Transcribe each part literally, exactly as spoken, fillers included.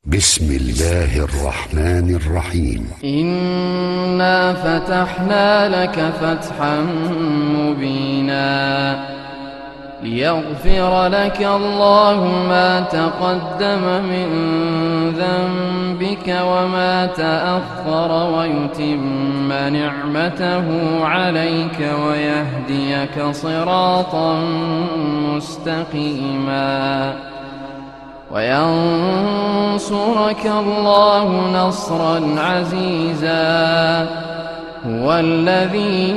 بسم الله الرحمن الرحيم. إنا فتحنا لك فتحا مبينا ليغفر لك الله ما تقدم من ذنبك وما تأخر ويتم نعمته عليك ويهديك صراطا مستقيما وينصرك الله نصرا عزيزا. هو الذي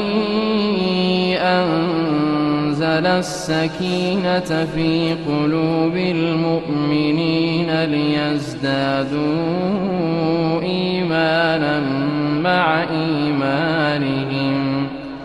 أنزل السكينة في قلوب المؤمنين ليزدادوا إيمانا مع إيمانهم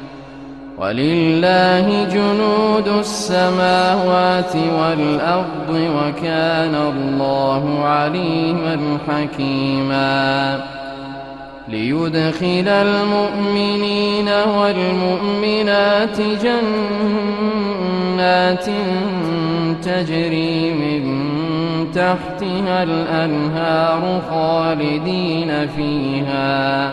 ولله جنود السماوات والأرض وكان الله عليما حكيما. ليدخل المؤمنين والمؤمنات جنات تجري من تحتها الأنهار خالدين فيها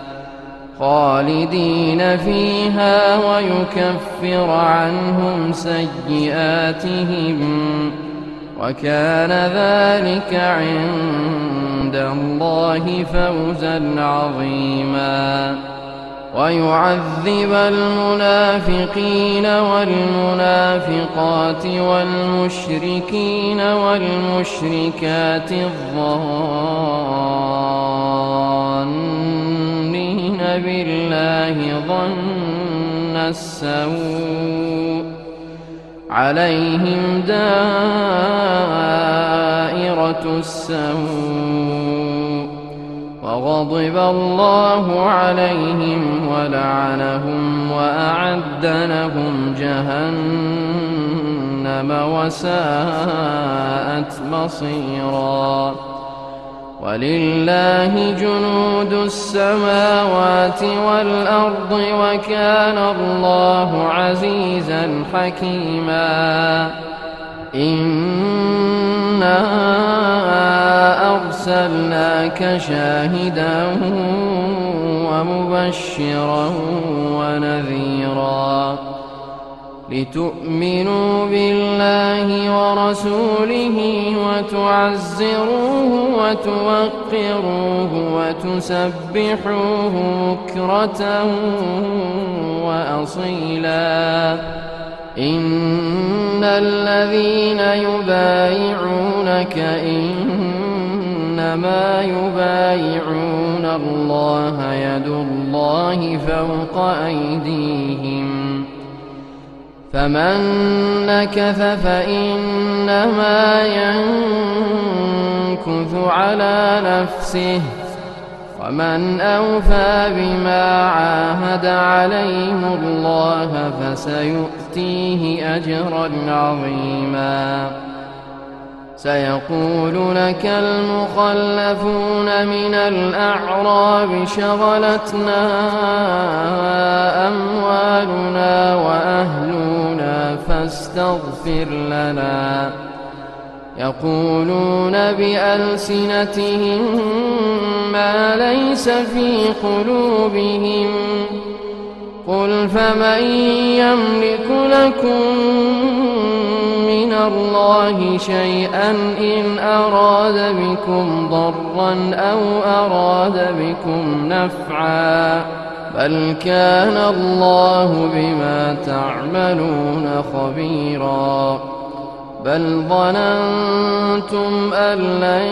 خالدين فيها ويكفر عنهم سيئاتهم وكان ذلك عند الله فوزا عظيما. ويعذب المنافقين والمنافقات والمشركين والمشركات الظانين بالله ظن السوء عليهم دائرة السوء وغضب الله عليهم ولعنهم وأعد لهم جهنم وساءت مصيرا. ولله جنود السماوات والأرض وكان الله عزيزا حكيما. إنا أرسلناك شاهدا ومبشرا ونذيرا لتؤمنوا بالله ورسوله وتعزروه وتوقروه وتسبحوه بكرة وأصيلا. إن الذين يبايعونك إنما يبايعون الله يد الله فوق أيديهم فمن نكث فإنما ينكث على نفسه ومن أوفى بما عاهد عليه الله فسيؤتيه أجرا عظيما. سيقول لك المخلفون من الأعراب شغلتنا أموالنا وأهلنا فاستغفر لنا يقولون بألسنتهم ما ليس في قلوبهم قل فمن يملك لكم من الله شيئا إن أراد بكم ضرا أو أراد بكم نفعا بل كان الله بما تعملون خبيرا. بل ظننتم أن لن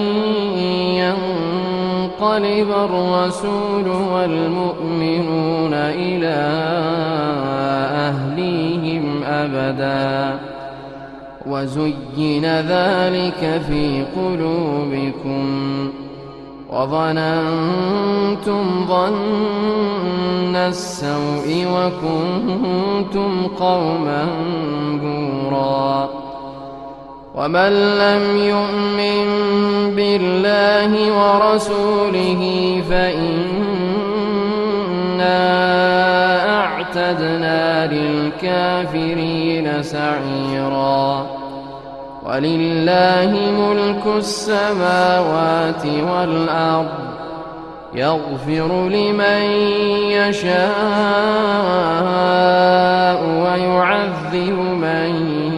ينقلب الرسول والمؤمنون إلى أهليهم أبدا وزين ذلك في قلوبكم وظننتم ظن السوء وكنتم قوما بورا. ومن لم يؤمن بالله ورسوله فإنا أعتدنا للكافرين سعيرا. ولله ملك السماوات والأرض يغفر لمن يشاء ويعذب من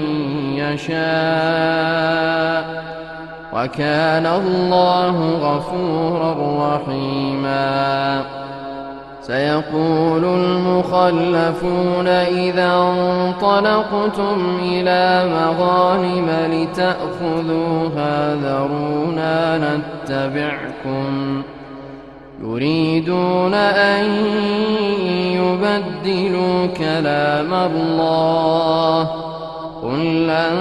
يشاء وكان الله غفورا رحيما. سيقول المخلفون إذا انطلقتم إلى مغانم لتأخذوها ذرونا نتبعكم يريدون أن يبدلوا كلام الله قل لن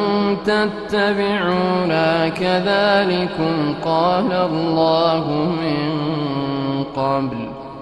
تتبعونا كذلكم قال الله من قبل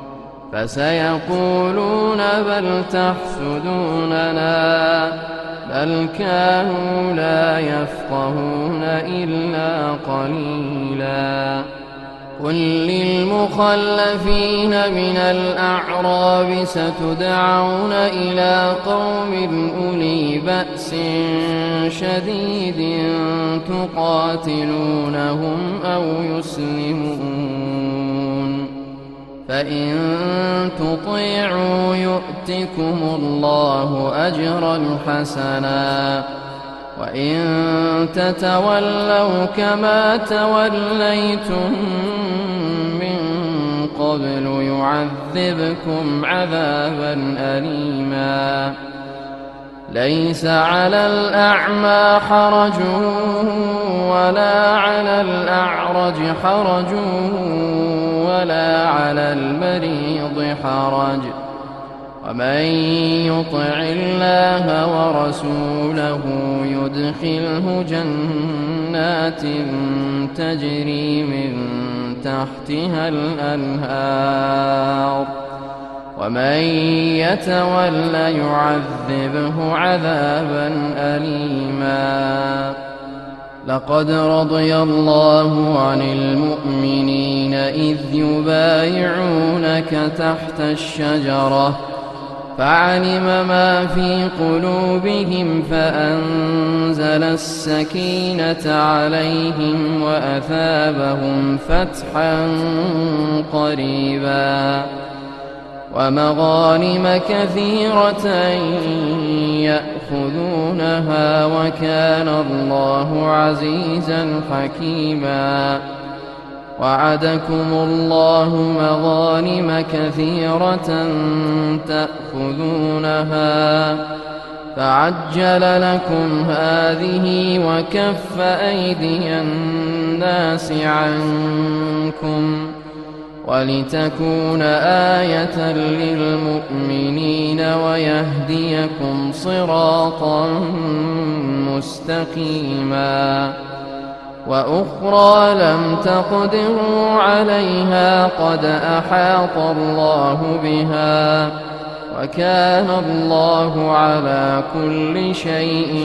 فسيقولون بل تحسدوننا بل كانوا لا يفقهون إلا قليلا. قل للمخلفين من الأعراب ستدعون إلى قوم أولي بأس شديد تقاتلونهم أو يسلمون فإن تطيعوا يؤتكم الله أجرا حسنا وإن تتولوا كما توليتم من قبل يعذبكم عذابا أليما. ليس على الأعمى حرج ولا على الأعرج حرج ولا على المريض حرج ومن يطع الله ورسوله يدخله جنات تجري من تحتها الأنهار ومن يتول يعذبه عذابا أليما. لقد رضي الله عن المؤمنين إذ يبايعونك تحت الشجرة فعلم ما في قلوبهم فأنزل السكينة عليهم وأثابهم فتحا قريبا ومغانم كثيرة يأخذونها وكان الله عزيزا حكيما. وعدكم الله مغانم كثيرة تأخذونها فعجل لكم هذه وكف أيدي الناس عنكم ولتكون آية للمؤمنين ويهديكم صراطا مستقيما. وأخرى لم تقدروا عليها قد أحاط الله بها وكان الله على كل شيء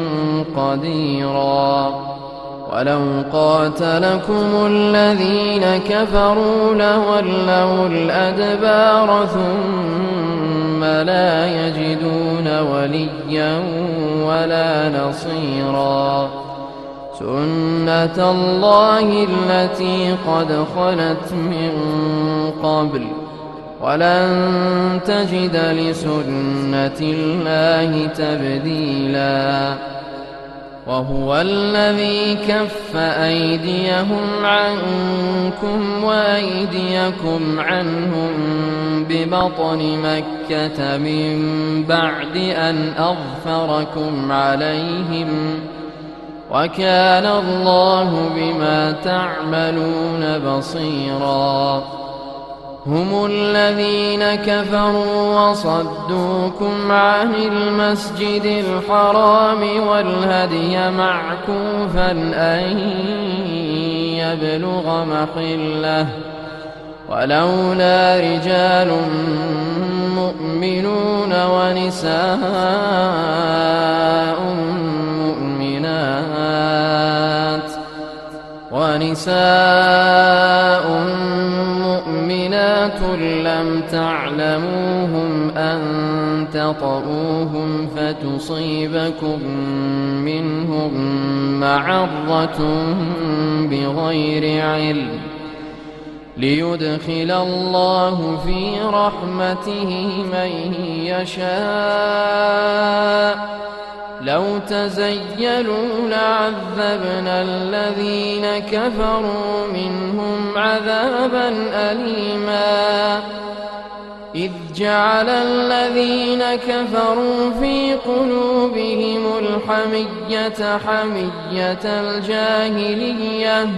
قديرا. ولو قاتلكم الذين كفروا لولوا الأدبار ثم لا يجدون وليا ولا نصيرا. سنة الله التي قد خلت من قبل ولن تجد لسنة الله تبديلا. وهو الذي كف أيديهم عنكم وأيديكم عنهم ببطن مكة من بعد أن أظفركم عليهم وكان الله بما تعملون بصيرا. هم الذين كفروا وصدوكم عن المسجد الحرام والهدي معكوفا أن يبلغ محله ولولا رجال مؤمنون ونساء مؤمنات ونساء مؤمنات لم تعلموهم أن تطؤوهم فتصيبكم منهم معرة بغير علم ليدخل الله في رحمته من يشاء لو تزيلوا لعذبنا الذين كفروا منهم عذابا أليما إذ جعل الذين كفروا في قلوبهم الحمية حمية الجاهلية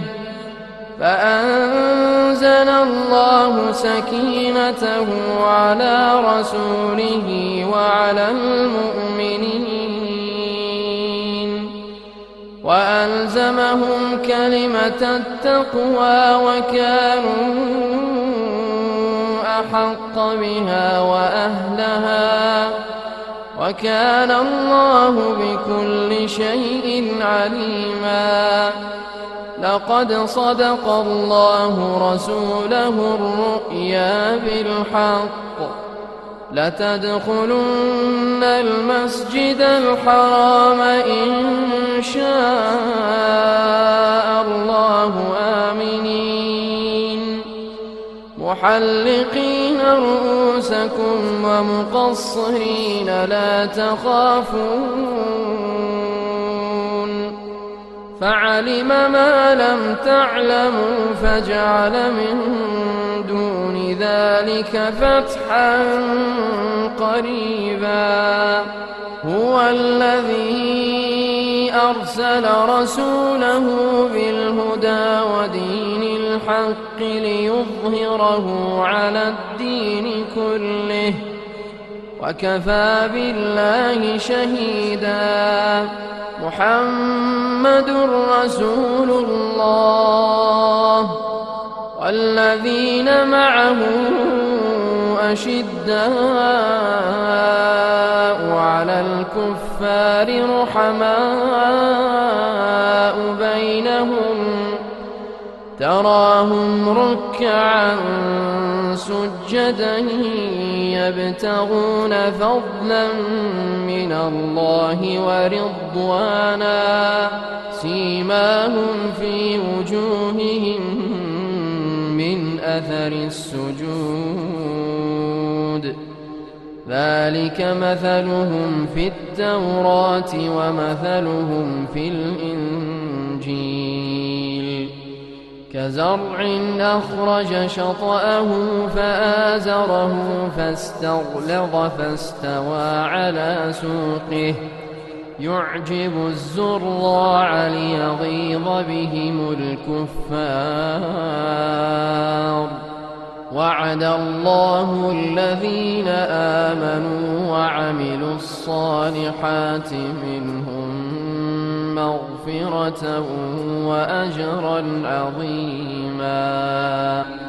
فأنزل الله سكينته على رسوله وعلى المؤمنين وألزمهم كلمة التقوى وكانوا أحق بها وأهلها وكان الله بكل شيء عليما لقد صدق الله رسوله الرؤيا بالحق لتدخلن المسجد الحرام إن شاء الله آمنين محلقين رؤوسكم ومقصرين لا تخافون فعلم ما لم تعلموا فجعل من دون ذلك فتحا قريبا هو الذي أرسل رسوله بالهدى ودين الحق ليظهره على الدين كله وكفى بالله شهيدا محمد رسول الله والذين معه أشداء على الكفار رحماء بينهم تراهم ركعا سجدا يبتغون فضلا من الله ورضوانا سيماهم في وجوههم من أثر السجود ذلك مثلهم في التوراة ومثلهم في الإنجيل كزرع أخرج شطأه فآزره فاستغلظ فاستوى على سوقه يعجب الزراع ليغيظ بهم الكفار وعد الله الذين آمنوا وعملوا الصالحات منهم مغفرة وأجرا عظيما